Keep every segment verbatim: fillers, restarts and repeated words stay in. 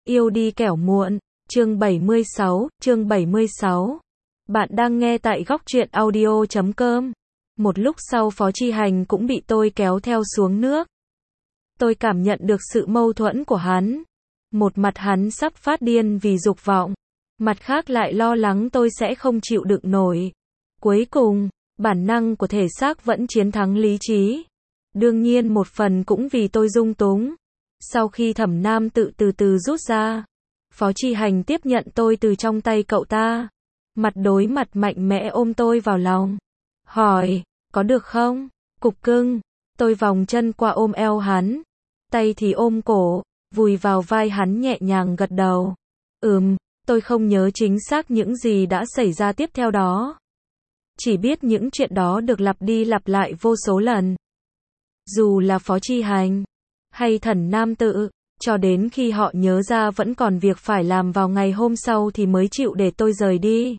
Yêu đi kẻo muộn, chương bảy mươi sáu, chương bảy mươi sáu. Bạn đang nghe tại góc truyện audio chấm com. Một lúc sau Phó Chi Hành cũng bị tôi kéo theo xuống nước. Tôi cảm nhận được sự mâu thuẫn của hắn. Một mặt hắn sắp phát điên vì dục vọng, mặt khác lại lo lắng tôi sẽ không chịu đựng nổi. Cuối cùng, bản năng của thể xác vẫn chiến thắng lý trí. Đương nhiên một phần cũng vì tôi dung túng. Sau khi Thẩm Nam tự từ từ rút ra, Phó Chi Hành tiếp nhận tôi từ trong tay cậu ta. Mặt đối mặt mạnh mẽ ôm tôi vào lòng. Hỏi, có được không? Cục cưng. Tôi vòng chân qua ôm eo hắn. Tay thì ôm cổ, vùi vào vai hắn nhẹ nhàng gật đầu. Ừm, tôi không nhớ chính xác những gì đã xảy ra tiếp theo đó. Chỉ biết những chuyện đó được lặp đi lặp lại vô số lần. Dù là Phó Chi Hành hay Thần Nam tự, cho đến khi họ nhớ ra vẫn còn việc phải làm vào ngày hôm sau thì mới chịu để tôi rời đi.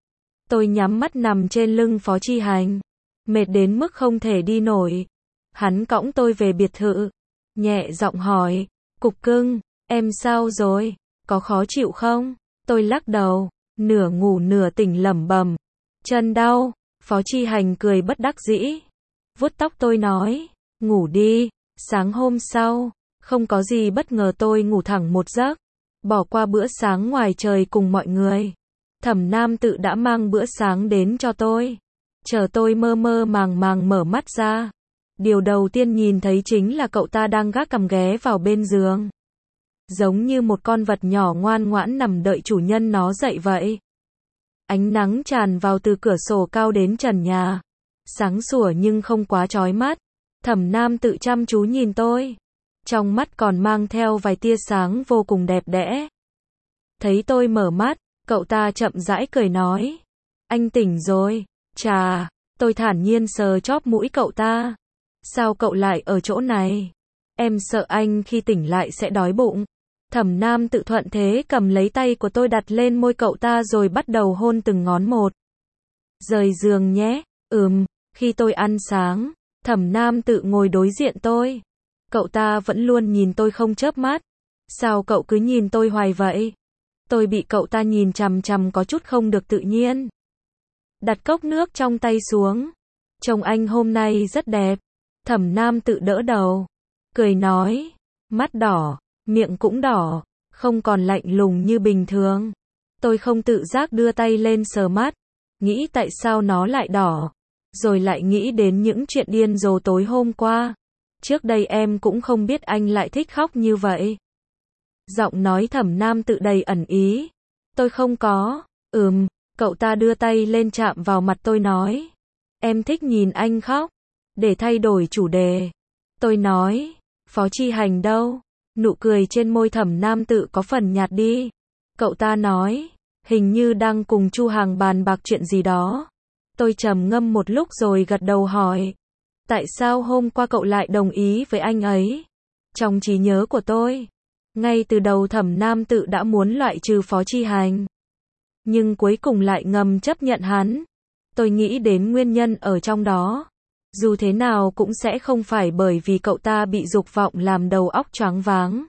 Tôi nhắm mắt nằm trên lưng Phó Chi Hành, mệt đến mức không thể đi nổi. Hắn cõng tôi về biệt thự, nhẹ giọng hỏi, cục cưng, em sao rồi, có khó chịu không? Tôi lắc đầu, nửa ngủ nửa tỉnh lẩm bẩm, chân đau. Phó Chi Hành cười bất đắc dĩ, vuốt tóc tôi nói, ngủ đi. Sáng hôm sau, không có gì bất ngờ tôi ngủ thẳng một giấc, bỏ qua bữa sáng ngoài trời cùng mọi người. Thẩm Nam tự đã mang bữa sáng đến cho tôi. Chờ tôi mơ mơ màng màng mở mắt ra, điều đầu tiên nhìn thấy chính là cậu ta đang gác cằm ghé vào bên giường. Giống như một con vật nhỏ ngoan ngoãn nằm đợi chủ nhân nó dậy vậy. Ánh nắng tràn vào từ cửa sổ cao đến trần nhà. Sáng sủa nhưng không quá chói mắt. Thẩm Nam tự chăm chú nhìn tôi. Trong mắt còn mang theo vài tia sáng vô cùng đẹp đẽ. Thấy tôi mở mắt, cậu ta chậm rãi cười nói. Anh tỉnh rồi. Chà, tôi thản nhiên sờ chóp mũi cậu ta. Sao cậu lại ở chỗ này? Em sợ anh khi tỉnh lại sẽ đói bụng. Thẩm Nam tự thuận thế cầm lấy tay của tôi đặt lên môi cậu ta rồi bắt đầu hôn từng ngón một. Rời giường nhé. Ừm, khi tôi ăn sáng, Thẩm Nam tự ngồi đối diện tôi. Cậu ta vẫn luôn nhìn tôi không chớp mắt. Sao cậu cứ nhìn tôi hoài vậy? Tôi bị cậu ta nhìn chằm chằm có chút không được tự nhiên. Đặt cốc nước trong tay xuống. Trông anh hôm nay rất đẹp. Thẩm Nam tự đỡ đầu, cười nói, mắt đỏ, miệng cũng đỏ, không còn lạnh lùng như bình thường. Tôi không tự giác đưa tay lên sờ mắt, nghĩ tại sao nó lại đỏ, rồi lại nghĩ đến những chuyện điên rồ tối hôm qua. Trước đây em cũng không biết anh lại thích khóc như vậy. Giọng nói Thẩm Nam tự đầy ẩn ý. Tôi không có. Ừm, cậu ta đưa tay lên chạm vào mặt tôi nói, em thích nhìn anh khóc. Để thay đổi chủ đề, tôi nói, Phó Chi Hành đâu? Nụ cười trên môi Thẩm Nam tự có phần nhạt đi. Cậu ta nói, hình như đang cùng Chu Hàng bàn bạc chuyện gì đó. Tôi trầm ngâm một lúc rồi gật đầu hỏi, tại sao hôm qua cậu lại đồng ý với anh ấy? Trong trí nhớ của tôi, ngay từ đầu Thẩm Nam tự đã muốn loại trừ Phó Chi Hành, nhưng cuối cùng lại ngầm chấp nhận hắn. Tôi nghĩ đến nguyên nhân ở trong đó. Dù thế nào cũng sẽ không phải bởi vì cậu ta bị dục vọng làm đầu óc choáng váng.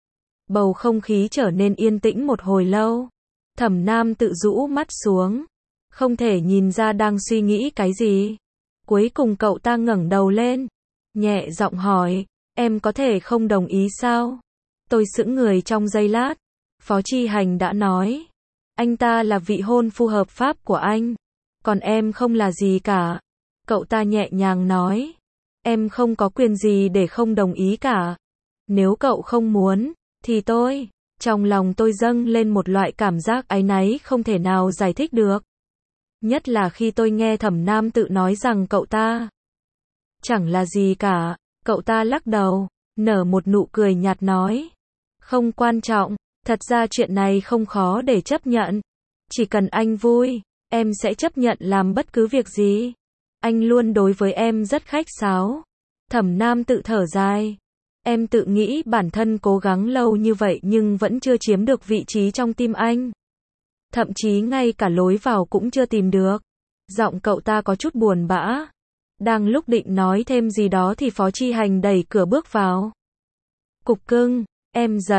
Bầu không khí trở nên yên tĩnh một hồi lâu. Thẩm Nam tự rũ mắt xuống, không thể nhìn ra đang suy nghĩ cái gì. Cuối cùng cậu ta ngẩng đầu lên, nhẹ giọng hỏi, em có thể không đồng ý sao? Tôi sững người trong giây lát. Phó Chi Hành đã nói, anh ta là vị hôn phu hợp pháp của anh, còn em không là gì cả. Cậu ta nhẹ nhàng nói, em không có quyền gì để không đồng ý cả. Nếu cậu không muốn, thì tôi, trong lòng tôi dâng lên một loại cảm giác áy náy không thể nào giải thích được. Nhất là khi tôi nghe Thẩm Nam tự nói rằng cậu ta chẳng là gì cả. Cậu ta lắc đầu, nở một nụ cười nhạt nói, không quan trọng, thật ra chuyện này không khó để chấp nhận. Chỉ cần anh vui, em sẽ chấp nhận làm bất cứ việc gì. Anh luôn đối với em rất khách sáo. Thẩm Nam tự thở dài. Em tự nghĩ bản thân cố gắng lâu như vậy nhưng vẫn chưa chiếm được vị trí trong tim anh. Thậm chí ngay cả lối vào cũng chưa tìm được. Giọng cậu ta có chút buồn bã. Đang lúc định nói thêm gì đó thì Phó Chi Hành đẩy cửa bước vào. Cục cưng, em dậy.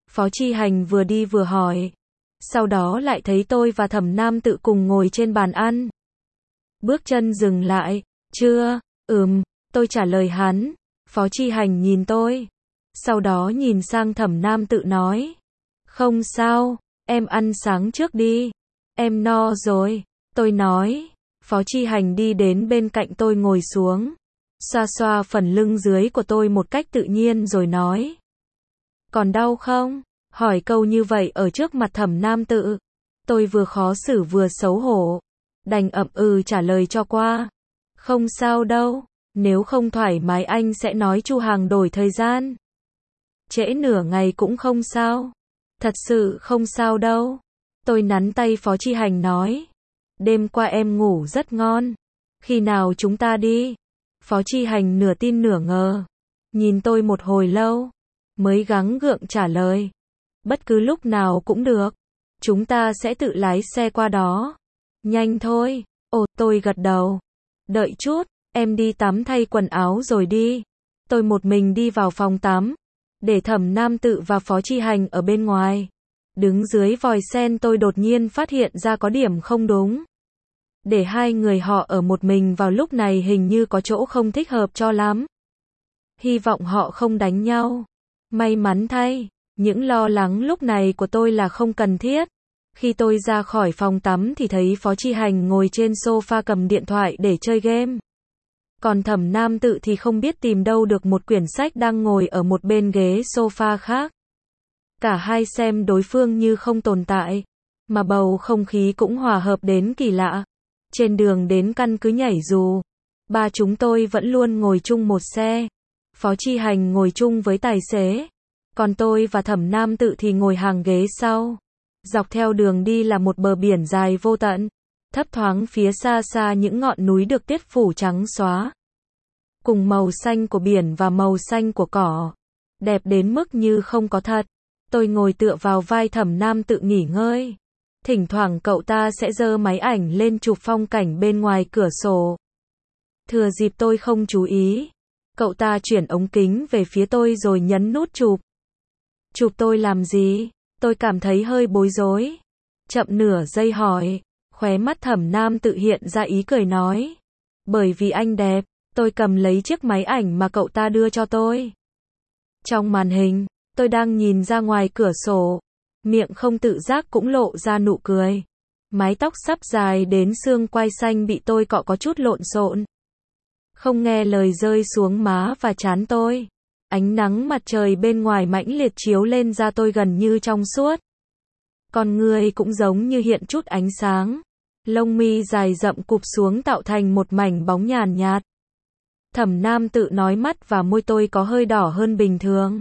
Phó Chi Hành vừa đi vừa hỏi. Sau đó lại thấy tôi và Thẩm Nam Tự cùng ngồi trên bàn ăn. Bước chân dừng lại. Chưa, ừm, tôi trả lời hắn. Phó Chi Hành nhìn tôi. Sau đó nhìn sang Thẩm Nam Tự nói. Không sao, em ăn sáng trước đi. Em no rồi. Tôi nói. Phó Chi Hành đi đến bên cạnh tôi ngồi xuống. Xoa xoa phần lưng dưới của tôi một cách tự nhiên rồi nói. Còn đau không? Hỏi câu như vậy ở trước mặt Thẩm Nam Tự. Tôi vừa khó xử vừa xấu hổ. Đành ậm ừ trả lời cho qua. Không sao đâu. Nếu không thoải mái anh sẽ nói Chu Hàng đổi thời gian. Trễ nửa ngày cũng không sao. Thật sự không sao đâu. Tôi nắn tay Phó Chi Hành nói. Đêm qua em ngủ rất ngon. Khi nào chúng ta đi? Phó Chi Hành nửa tin nửa ngờ. Nhìn tôi một hồi lâu. Mới gắng gượng trả lời. Bất cứ lúc nào cũng được. Chúng ta sẽ tự lái xe qua đó. Nhanh thôi. Ồ, tôi gật đầu. Đợi chút, em đi tắm thay quần áo rồi đi. Tôi một mình đi vào phòng tắm. Để Thẩm Nam Tự và Phó Chi Hành ở bên ngoài. Đứng dưới vòi sen tôi đột nhiên phát hiện ra có điểm không đúng. Để hai người họ ở một mình vào lúc này hình như có chỗ không thích hợp cho lắm. Hy vọng họ không đánh nhau. May mắn thay, những lo lắng lúc này của tôi là không cần thiết. Khi tôi ra khỏi phòng tắm thì thấy Phó Chi Hành ngồi trên sofa cầm điện thoại để chơi game. Còn Thẩm Nam Tự thì không biết tìm đâu được một quyển sách đang ngồi ở một bên ghế sofa khác. Cả hai xem đối phương như không tồn tại, mà bầu không khí cũng hòa hợp đến kỳ lạ. Trên đường đến căn cứ nhảy dù, ba chúng tôi vẫn luôn ngồi chung một xe. Phó Chi Hành ngồi chung với tài xế, còn tôi và Thẩm Nam Tự thì ngồi hàng ghế sau. Dọc theo đường đi là một bờ biển dài vô tận, thấp thoáng phía xa xa những ngọn núi được tiết phủ trắng xóa. Cùng màu xanh của biển và màu xanh của cỏ, đẹp đến mức như không có thật. Tôi ngồi tựa vào vai Thẩm Nam Tự nghỉ ngơi. Thỉnh thoảng cậu ta sẽ giơ máy ảnh lên chụp phong cảnh bên ngoài cửa sổ. Thừa dịp tôi không chú ý, cậu ta chuyển ống kính về phía tôi rồi nhấn nút chụp. Chụp tôi làm gì? Tôi cảm thấy hơi bối rối. Chậm nửa giây hỏi, khóe mắt Thẩm Nam Tự hiện ra ý cười nói. Bởi vì anh đẹp. Tôi cầm lấy chiếc máy ảnh mà cậu ta đưa cho tôi. Trong màn hình, tôi đang nhìn ra ngoài cửa sổ. Miệng không tự giác cũng lộ ra nụ cười. Mái tóc sắp dài đến xương quai xanh bị tôi cọ có chút lộn xộn. Không nghe lời rơi xuống má và trán tôi. Ánh nắng mặt trời bên ngoài mãnh liệt chiếu lên da tôi gần như trong suốt. Con người cũng giống như hiện chút ánh sáng. Lông mi dài rậm cụp xuống tạo thành một mảnh bóng nhàn nhạt. Thẩm Nam Tự nói mắt và môi tôi có hơi đỏ hơn bình thường.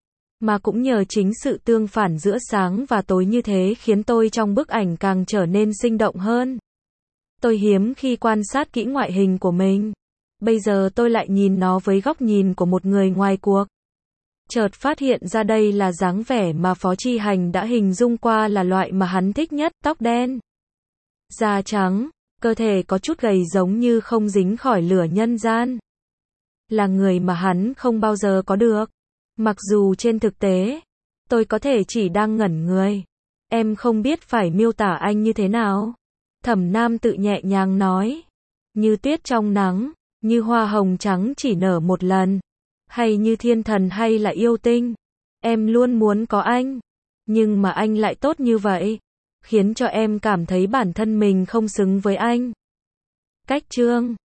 Mà cũng nhờ chính sự tương phản giữa sáng và tối như thế khiến tôi trong bức ảnh càng trở nên sinh động hơn. Tôi hiếm khi quan sát kỹ ngoại hình của mình. Bây giờ tôi lại nhìn nó với góc nhìn của một người ngoài cuộc. Chợt phát hiện ra đây là dáng vẻ mà Phó Chi Hành đã hình dung qua là loại mà hắn thích nhất, tóc đen, da trắng, cơ thể có chút gầy giống như không dính khỏi lửa nhân gian. Là người mà hắn không bao giờ có được. Mặc dù trên thực tế, tôi có thể chỉ đang ngẩn người. Em không biết phải miêu tả anh như thế nào. Thẩm Nam Tự nhẹ nhàng nói. Như tuyết trong nắng, như hoa hồng trắng chỉ nở một lần. Hay như thiên thần hay là yêu tinh. Em luôn muốn có anh. Nhưng mà anh lại tốt như vậy. Khiến cho em cảm thấy bản thân mình không xứng với anh. Cách chương